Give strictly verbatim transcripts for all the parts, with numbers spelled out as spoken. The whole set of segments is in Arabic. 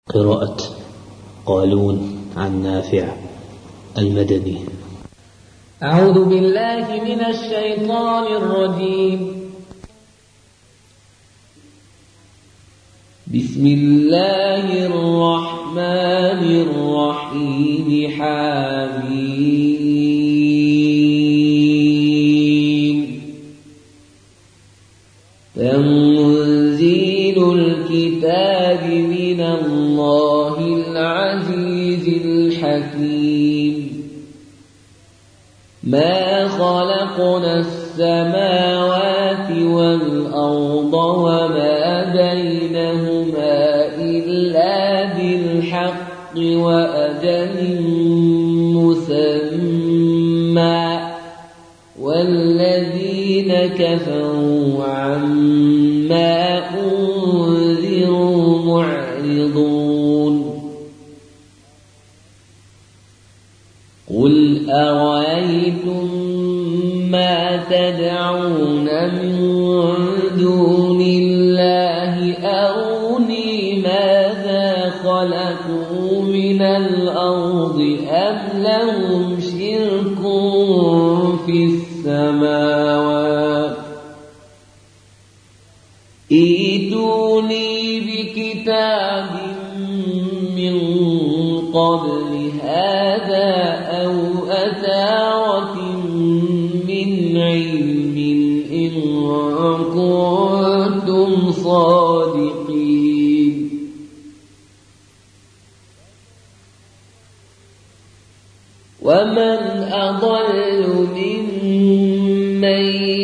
قراءة قالون عن نافع المدني. أعوذ بالله من الشيطان الرجيم. بسم الله الرحمن الرحيم. حميم. تنزيل الكتاب من الله العزيز الحكيم. ما خلقنا السماوات والأرض وما بينهما إلا بالحق وأجل مسمى والذين كفروا عما أنذروا معرضون. قل أرأيتم ما تدعون من دون الله أروني ماذا خلقوا من الأرض أم لهم شرك في السماوات ائتوني بكتاب من قبل هذا أو أثارة من علم إن كنتم صادقين. ومن أضل ممن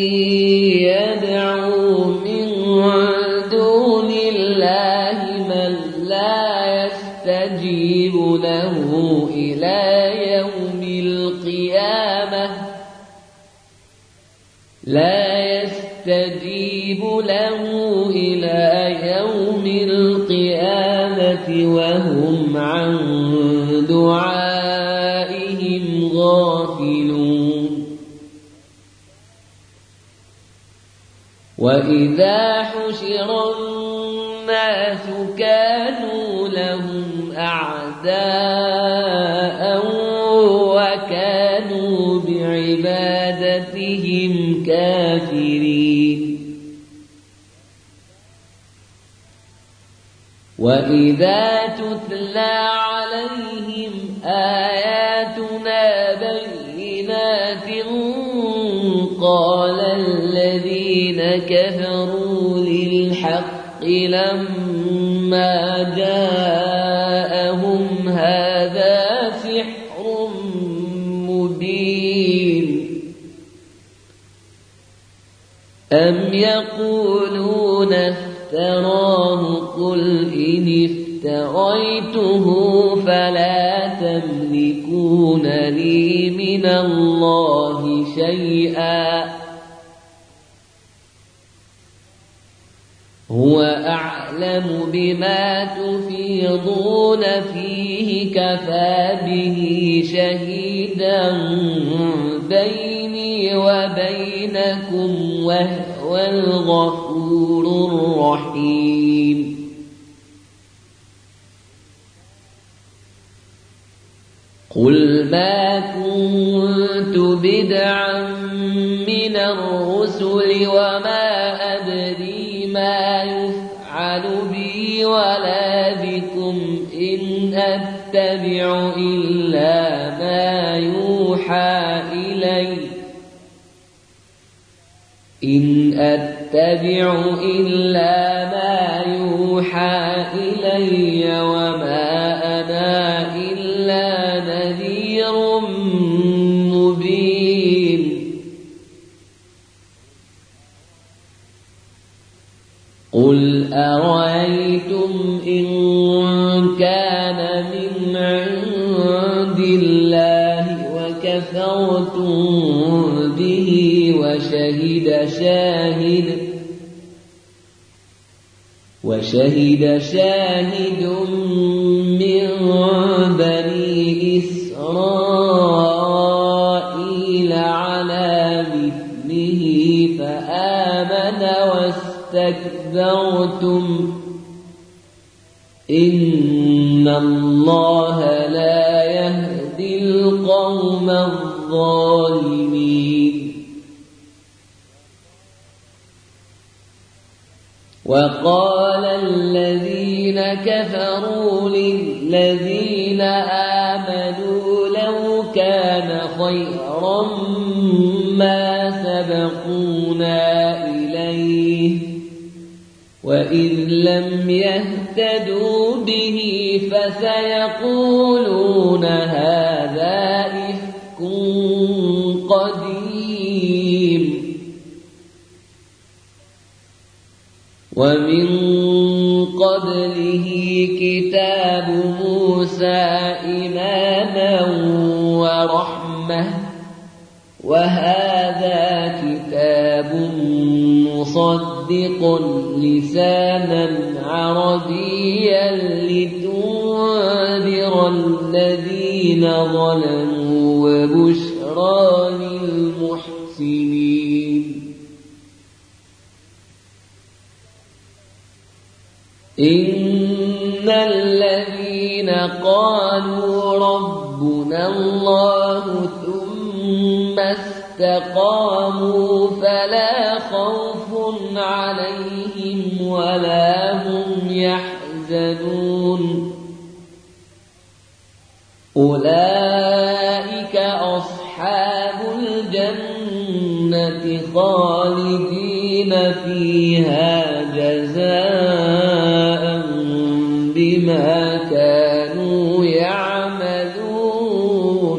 يدعو من دون الله من لا يستجيب له إلى يوم القيامة لا يستجيب له إلى يوم القيامة وهم عن دعائهم غافلون. وإذا حشر الناس كانوا لهم أعداء وكانوا بعبادتهم كافرين. وإذا تتلى عليهم آياتنا بينات قال الذين كفروا للحق لما جاءهم هذا سحر مبين. أم يقولون افتراه قل إن افتريته فلا تملكون لي من الله شيئا هو أعلم بما تفيضون فيه كفى به شهيدا بيني وبينكم وهو الغفور الرحيم. قل ما كنت بدعا من الرسل وما أدري ما يفعل بي ولا بكم إن أتبع إلا ما يوحى إلي إن أتبع إلا ما يوحى إلي وما أنا إلا نذير مبين. قل أرأيتم إن كان من عند الله وكفرتم به وشهد شاهد وشهد شاهد من بني إسرائيل على مثله فآمن واستكبرتم إن إن الله لا يهدي القوم الظالمين. وقال الذين كفروا للذين آمنوا لو كان خيرا ما سبقونا إليه وإذ لم يهتدوا به فسيقولون هذا إفك قديم. ومن قبله كتاب موسى إماما ورحمة وهذا كتاب مصدق لسانا عربيا لتنذر الذين ظلموا وبشرى للمحسنين. إن الذين قالوا ربنا الله ثم استقاموا فلا خوف عليهم ولا هم يحزنون أولئك أصحاب الجنة خالدين فيها جزاء بما كانوا يعملون.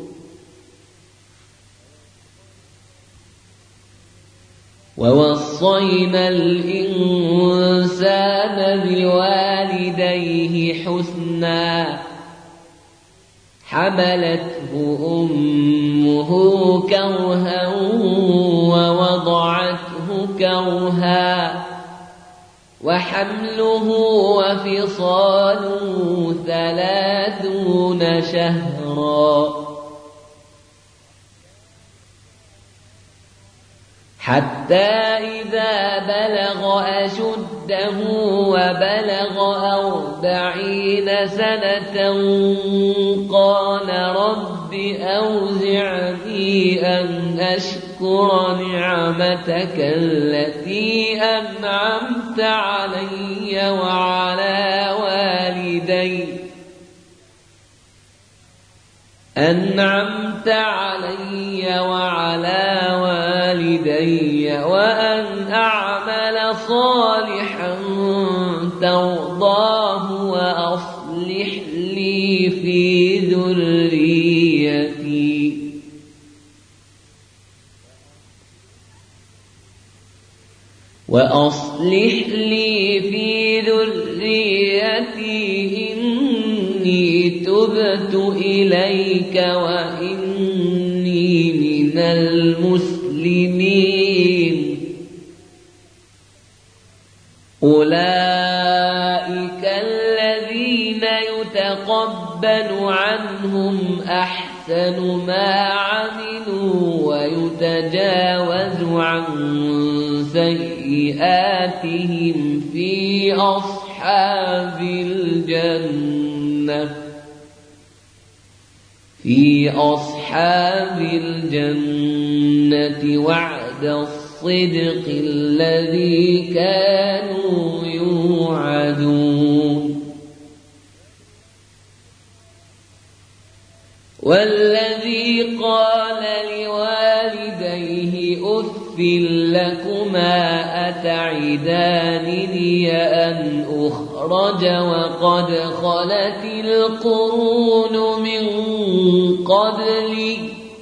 ووصينا الإنسان بوالديه حسنا حملته أمه كرها ووضعته كرها وحمله وفصاله ثلاثون شهرا حتى إذا بلغ أشده وبلغ أربعين سنة قال رب أوزعني أن أشكر نعمتك التي أنعمت علي وعلى والدي أنعمت علي وعلى والدي وأن أعمل صالحا ترضاه وأصلح لي في ذريتي وأصلح لي في ذريتي إني تبت إليك وإني من المسلمين. أولئك الذين يتقبل عنهم أحسن ما عملوا ويتجاوز عن سيئاتهم في أصحاب الجنة في أصحاب الجنة وعد الصدق الذي كانوا يوعدون. والذي قال لوالديه أف لكما أتعدانني أن أخرج وقد خلت القرون من قبلي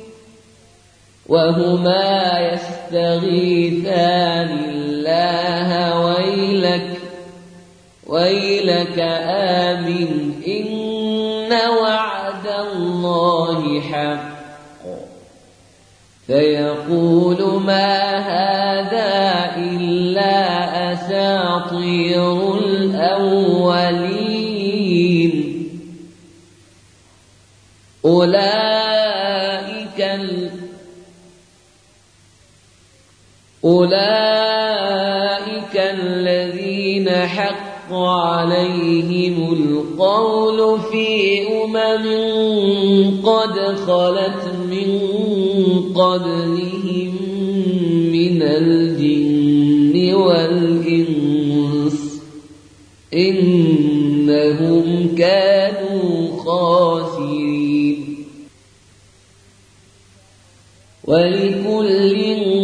وهما يستغيثان الله ويلك ويلك آمن إن وعد الله حق فيقول ما هذا إلا أساطير الأولين. أولئك أولئك الذين حق عليهم القول القول في أمم قد خلت من قبلهم من الجن والإنس إنهم كانوا خاسرين ولكل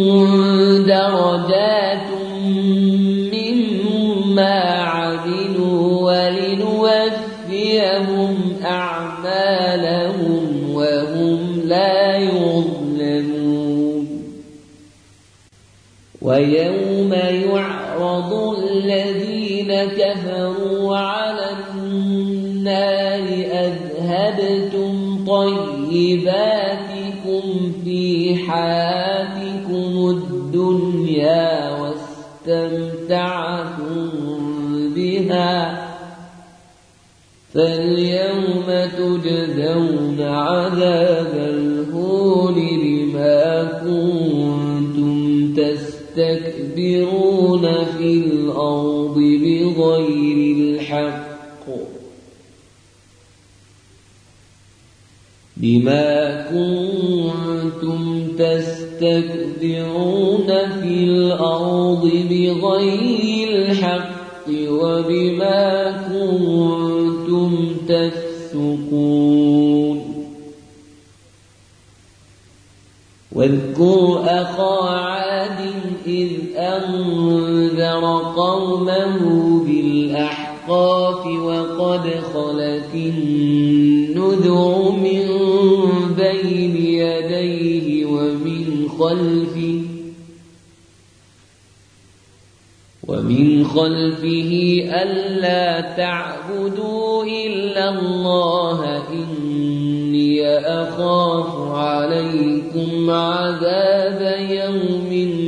درجات مما عملوا ولنوفيهم أعمالهم وهم لا يظلمون ويوم يعرض الذين كفروا على النار أذهبتم طيباتكم في حياتكم الدنيا واستمتعتم بها فاليوم تجزون عذاب الهون بما كنتم تستكبرون في الأرض بغير الحق بما كنتم تستكبرون في الأرض بغير الحق وبما كنتم تفسقون واذكر أخا عاد إذ أنذر قومه بالأحقاف وقد خلت النذر من بين يديه ومن خلفه ومن خلفه ألا تعبدوا إلا الله إني أخاف عليكم عذاب يوم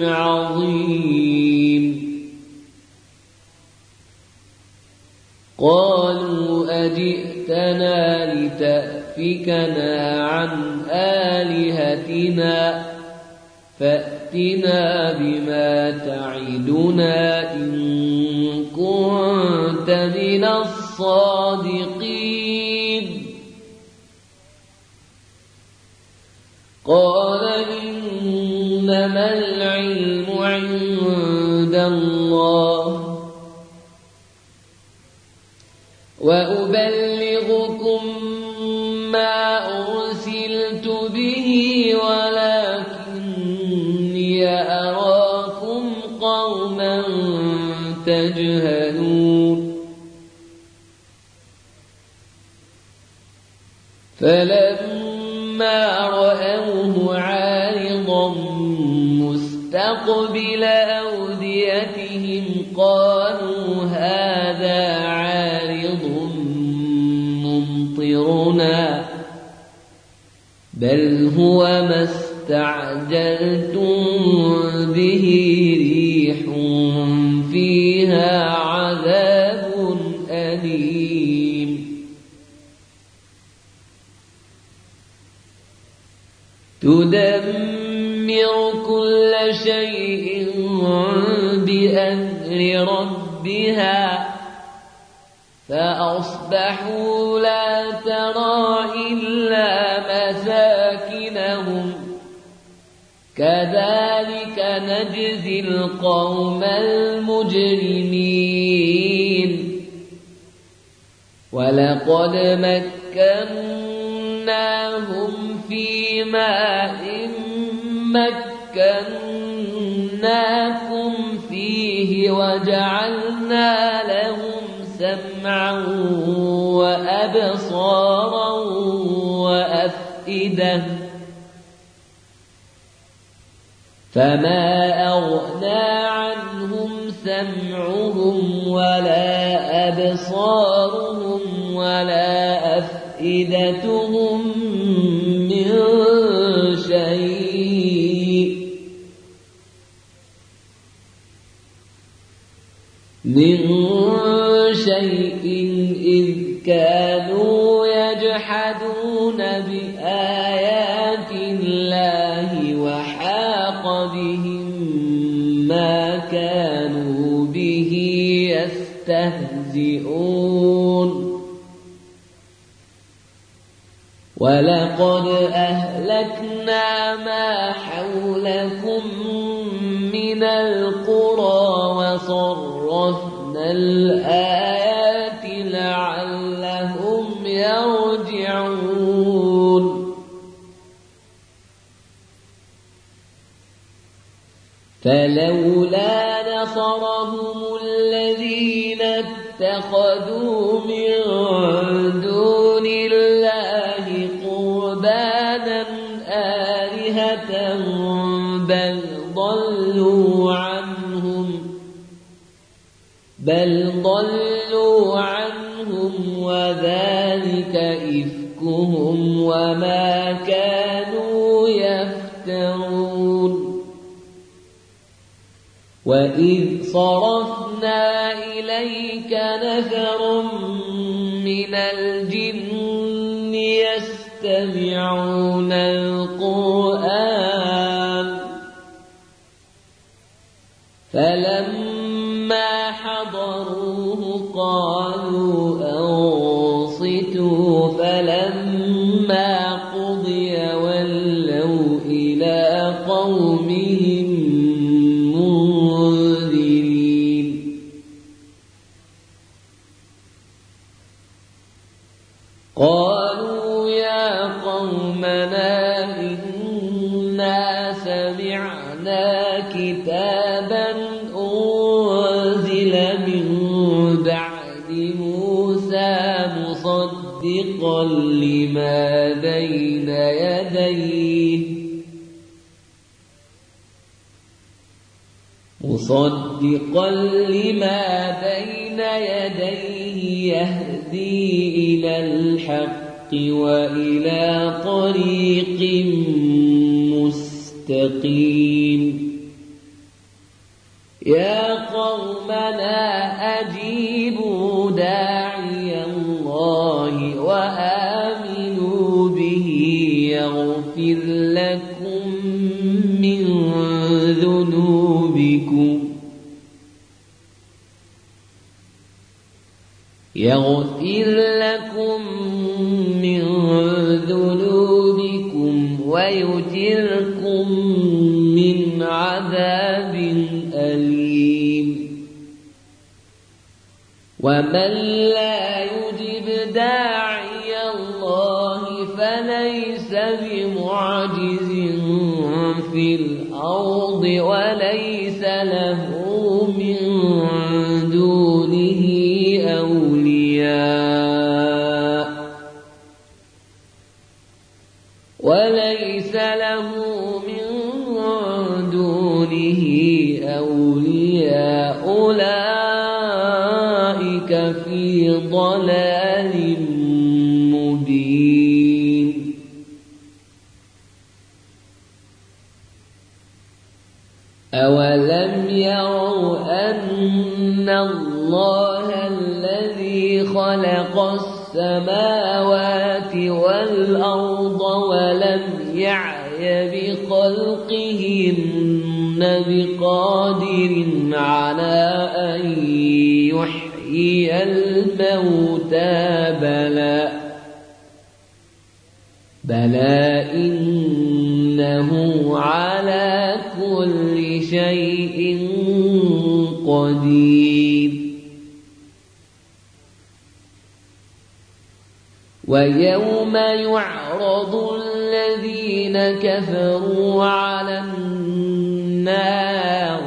عظيم قالوا أجئتنا لتأفكنا عن آلهتنا فأتنا بما تعدنا إن كنت من الصادقين قال إنما العلم عند الله وأبلغكم ما أرسلت به ولكني أراكم قوما تجهلون فلما رأوه عارضا مستقبل أوديتهم قالوا هذا عارض ممطرنا بل هو ما استعجلتم به ريح فيها عذاب أليم تدمر كل شيء بأمر ربها فأصبحوا لا ترى إلا مساكنهم كذلك نجزي القوم المجرمين ولقد مكناهم في ماء مكناكم فيه وجعلنا لهم سمعا وأبصارا وأفئدة فما أغنى عنهم سمعهم ولا أبصارهم ولا أفئدتهم من شيء من شيء إذ كانوا يجحدون بآيات الله وحاق بهم ما كانوا به يستهزئون ولقد أهلكنا ما حولكم من القرى وصرفنا الآيات لعلهم يرجعون فلولا نصرهم الذين اتخذوا من دون الله قربانا آلهة بل ضلوا عنهم بل ضلوا عنهم وذلك إفكهم وما كانوا يفترون وإذ صرفنا إليك نفر من الجن يستمعون القرآن فلما حضروه قالوا أنصتوا فلما قضي ولوا إلى قومهم منذرين قالوا يا قومنا إنا سمعنا كتابا أنزل من بعد موسى مصدقا لما بين يديه مصدقا لما بين يديه يهدي إلى الحق وإلى طريق مستقيم يا قومنا أجيبوا داعي الله وآمنوا به يغفر لكم من ذنوبكم يغفر لكم من ذنوبكم ويجركم من عذاب أليم ومن لا يجب داعي الله فليس بمعجز في الأرض وليس له من دونه أولياء وليس له من دونه أولياء أولئك في ضلال مبين أولم يروا أن الله الذي خلق السماوات والأرض ولم يعي بخلقهن بقادر على أن يحيي الموتى بلى بلى إنه على كل شيء قدير ويوم يعرض الذين كفروا على النار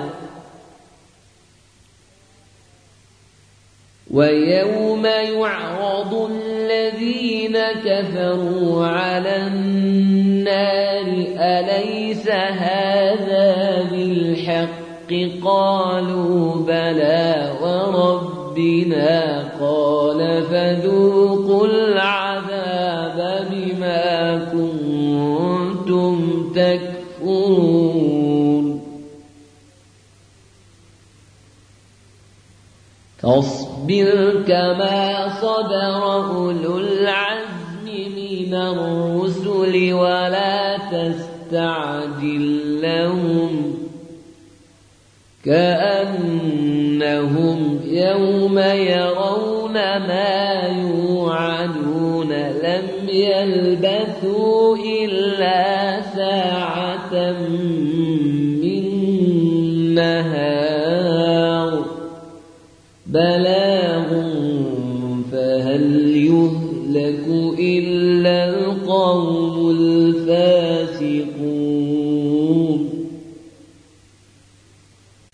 ويوم يعرض الذين كفروا على النار أليس هذا بالحق قالوا بلى وربنا قال فذوقوا العذاب بما كنتم تكفرون فاصبر كما صبر أولو العزم من الرسل ولا تستعجل لهم كأنهم يوم يرون ما يوعدون توعدون لم يلبثوا إلا ساعة من نهار بلاغ فهل يهلك إلا القوم الفاسقون